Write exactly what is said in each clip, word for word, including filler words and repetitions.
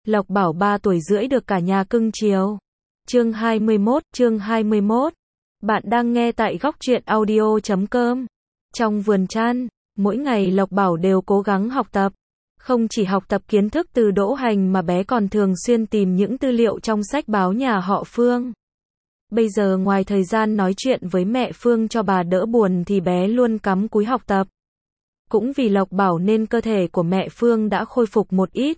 Lộc Bảo ba tuổi rưỡi được cả nhà cưng chiều. Chương hai mươi mốt, chương hai mươi mốt. Bạn đang nghe tại góc truyện audio chấm com. Trong vườn chăn, mỗi ngày Lộc Bảo đều cố gắng học tập. Không chỉ học tập kiến thức từ Đỗ Hành mà bé còn thường xuyên tìm những tư liệu trong sách báo nhà họ Phương. Bây giờ ngoài thời gian nói chuyện với mẹ Phương cho bà đỡ buồn thì bé luôn cắm cúi học tập. Cũng vì Lộc Bảo nên cơ thể của mẹ Phương đã khôi phục một ít.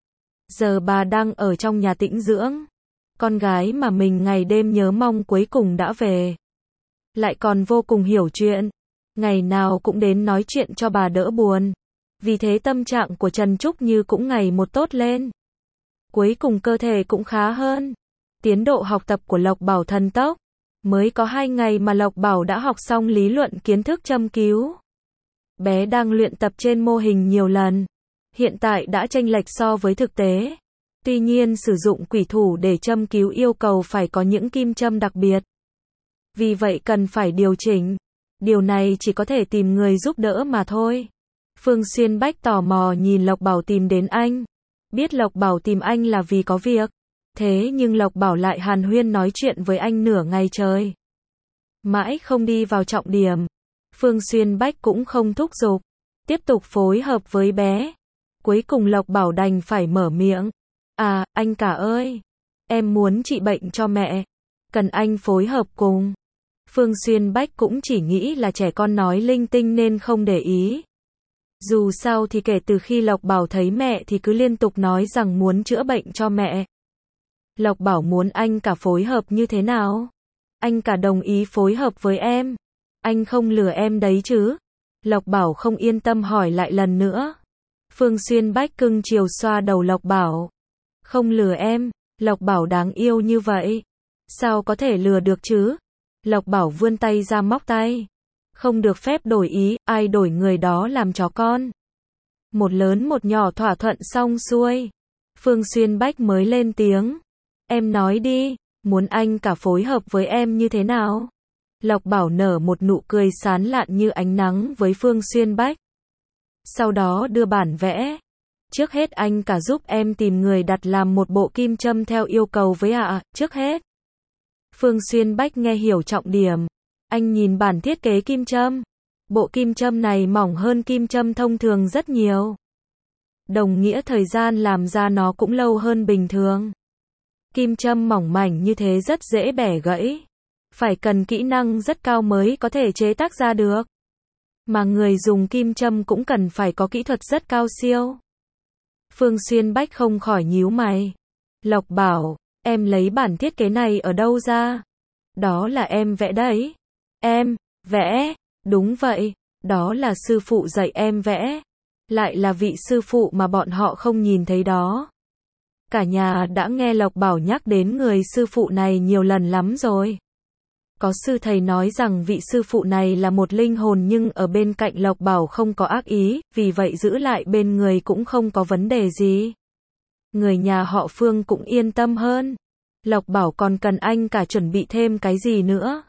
Giờ bà đang ở trong nhà tĩnh dưỡng. Con gái mà mình ngày đêm nhớ mong cuối cùng đã về. Lại còn vô cùng hiểu chuyện. Ngày nào cũng đến nói chuyện cho bà đỡ buồn. Vì thế tâm trạng của Trần Trúc Như cũng ngày một tốt lên. Cuối cùng cơ thể cũng khá hơn. Tiến độ học tập của Lộc Bảo thần tốc. Mới có hai ngày mà Lộc Bảo đã học xong lý luận kiến thức châm cứu. Bé đang luyện tập trên mô hình nhiều lần. Hiện tại đã chênh lệch so với thực tế. Tuy nhiên sử dụng quỷ thủ để châm cứu yêu cầu phải có những kim châm đặc biệt. Vì vậy cần phải điều chỉnh. Điều này chỉ có thể tìm người giúp đỡ mà thôi. Phương Xuyên Bách tò mò nhìn Lộc Bảo tìm đến anh. Biết Lộc Bảo tìm anh là vì có việc. Thế nhưng Lộc Bảo lại hàn huyên nói chuyện với anh nửa ngày trời. Mãi không đi vào trọng điểm. Phương Xuyên Bách cũng không thúc giục. Tiếp tục phối hợp với bé. Cuối cùng Lộc Bảo đành phải mở miệng. À, anh cả ơi. Em muốn trị bệnh cho mẹ. Cần anh phối hợp cùng. Phương Xuyên Bách cũng chỉ nghĩ là trẻ con nói linh tinh nên không để ý. Dù sao thì kể từ khi Lộc Bảo thấy mẹ thì cứ liên tục nói rằng muốn chữa bệnh cho mẹ. Lộc Bảo muốn anh cả phối hợp như thế nào? Anh cả đồng ý phối hợp với em. Anh không lừa em đấy chứ? Lộc Bảo không yên tâm hỏi lại lần nữa. Phương Xuyên Bách cưng chiều xoa đầu Lộc Bảo. Không lừa em, Lộc Bảo đáng yêu như vậy. Sao có thể lừa được chứ? Lộc Bảo vươn tay ra móc tay. Không được phép đổi ý, ai đổi người đó làm chó con. Một lớn một nhỏ thỏa thuận xong xuôi. Phương Xuyên Bách mới lên tiếng. Em nói đi, muốn anh cả phối hợp với em như thế nào? Lộc Bảo nở một nụ cười sán lạn như ánh nắng với Phương Xuyên Bách. Sau đó đưa bản vẽ. Trước hết anh cả giúp em tìm người đặt làm một bộ kim châm theo yêu cầu với ạ, à, trước hết. Phương Xuyên Bách nghe hiểu trọng điểm. Anh nhìn bản thiết kế kim châm. Bộ kim châm này mỏng hơn kim châm thông thường rất nhiều. Đồng nghĩa thời gian làm ra nó cũng lâu hơn bình thường. Kim châm mỏng mảnh như thế rất dễ bẻ gãy. Phải cần kỹ năng rất cao mới có thể chế tác ra được. Mà người dùng kim châm cũng cần phải có kỹ thuật rất cao siêu. Phương Xuyên Bách không khỏi nhíu mày. Lộc Bảo, em lấy bản thiết kế này ở đâu ra? Đó là em vẽ đấy. Em, vẽ, đúng vậy, đó là sư phụ dạy em vẽ. Lại là vị sư phụ mà bọn họ không nhìn thấy đó. Cả nhà đã nghe Lộc Bảo nhắc đến người sư phụ này nhiều lần lắm rồi. Có sư thầy nói rằng vị sư phụ này là một linh hồn nhưng ở bên cạnh Lộc Bảo không có ác ý, vì vậy giữ lại bên người cũng không có vấn đề gì. Người nhà họ Phương cũng yên tâm hơn. Lộc Bảo còn cần anh cả chuẩn bị thêm cái gì nữa?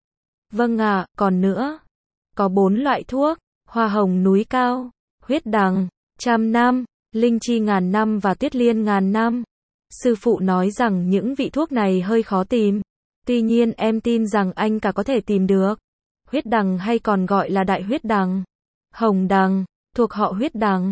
Vâng ạ, à, còn nữa. Có bốn loại thuốc, hoa hồng núi cao, huyết đằng, trăm năm, linh chi ngàn năm và tuyết liên ngàn năm. Sư phụ nói rằng những vị thuốc này hơi khó tìm. Tuy nhiên em tin rằng anh cả có thể tìm được. Huyết đằng hay còn gọi là đại huyết đằng. Hồng đằng, thuộc họ huyết đằng.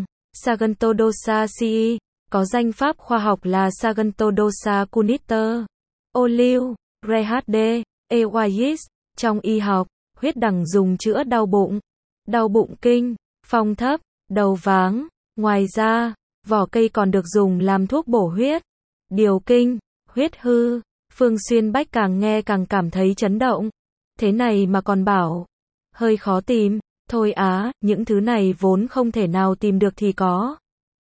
Sagantodosaceae, có danh pháp khoa học là Sagantodosa cuniter. Ô liu, rhd, ewayis. Trong y học, huyết đằng dùng chữa đau bụng, đau bụng kinh, phong thấp, đầu váng. Ngoài ra, vỏ cây còn được dùng làm thuốc bổ huyết, điều kinh, huyết hư. Phương Xuyên Bách càng nghe càng cảm thấy chấn động. Thế này mà còn bảo, hơi khó tìm, thôi á, những thứ này vốn không thể nào tìm được thì có.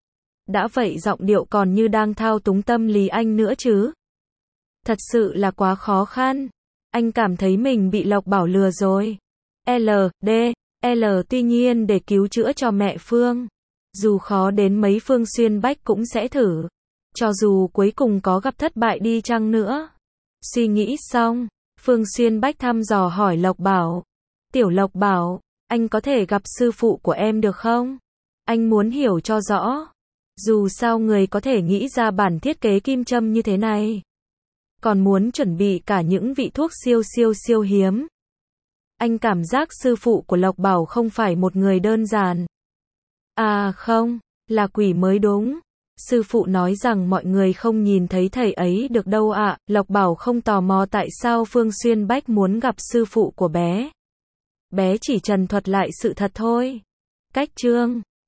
Đã vậy giọng điệu còn như đang thao túng tâm lý anh nữa chứ. Thật sự là quá khó khăn. Anh cảm thấy mình bị Lộc Bảo lừa rồi. L, D, L tuy nhiên để cứu chữa cho mẹ Phương. Dù khó đến mấy Phương Xuyên Bách cũng sẽ thử. Cho dù cuối cùng có gặp thất bại đi chăng nữa. Suy nghĩ xong, Phương Xuyên Bách thăm dò hỏi Lộc Bảo. Tiểu Lộc Bảo, anh có thể gặp sư phụ của em được không? Anh muốn hiểu cho rõ. Dù sao người có thể nghĩ ra bản thiết kế kim châm như thế này. Còn muốn chuẩn bị cả những vị thuốc siêu siêu siêu hiếm. Anh cảm giác sư phụ của Lộc Bảo không phải một người đơn giản. À không, là quỷ mới đúng. Sư phụ nói rằng mọi người không nhìn thấy thầy ấy được đâu ạ. Lộc Bảo không tò mò tại sao Phương Xuyên Bách muốn gặp sư phụ của bé. Bé chỉ trần thuật lại sự thật thôi. Cách chương